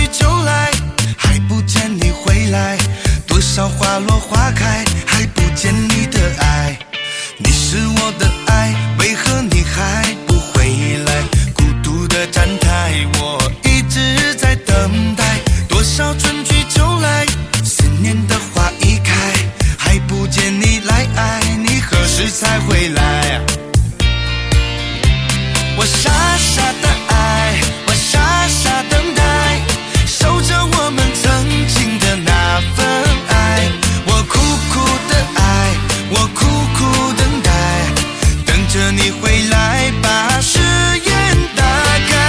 就来，还不见你回来，多少花落花开，还不见你的爱。你是我的爱，为何你还不回来？孤独的站台，我一直在等待，多少春去秋来，思念的花一开，还不见你来爱，你何时才回来？我傻傻的爱，我傻傻等待，守着我们曾经的那份爱。我苦苦的爱，我苦苦等待，等着你回来把誓言打开。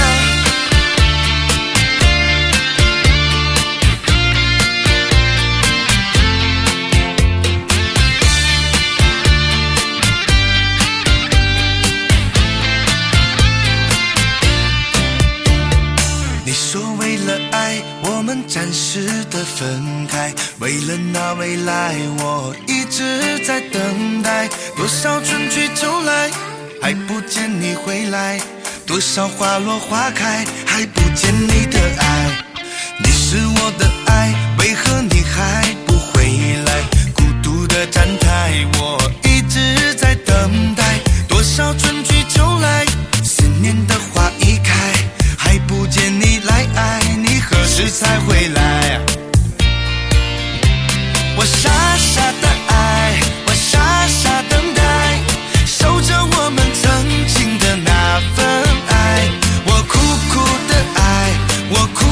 你说为了爱，我们暂时的分开，为了那未来，我一直在等待，多少春去秋来，还不见你回来，多少花落花开，还不见你的爱。你是我的爱，为何你还不回来？孤独的站台，我一直在等待，多少春去秋来，思念的花一开，还不见你来爱，你何时才回来？我傻傻的爱，我傻傻等待，守着我们曾经的那份爱。我苦苦的爱，我苦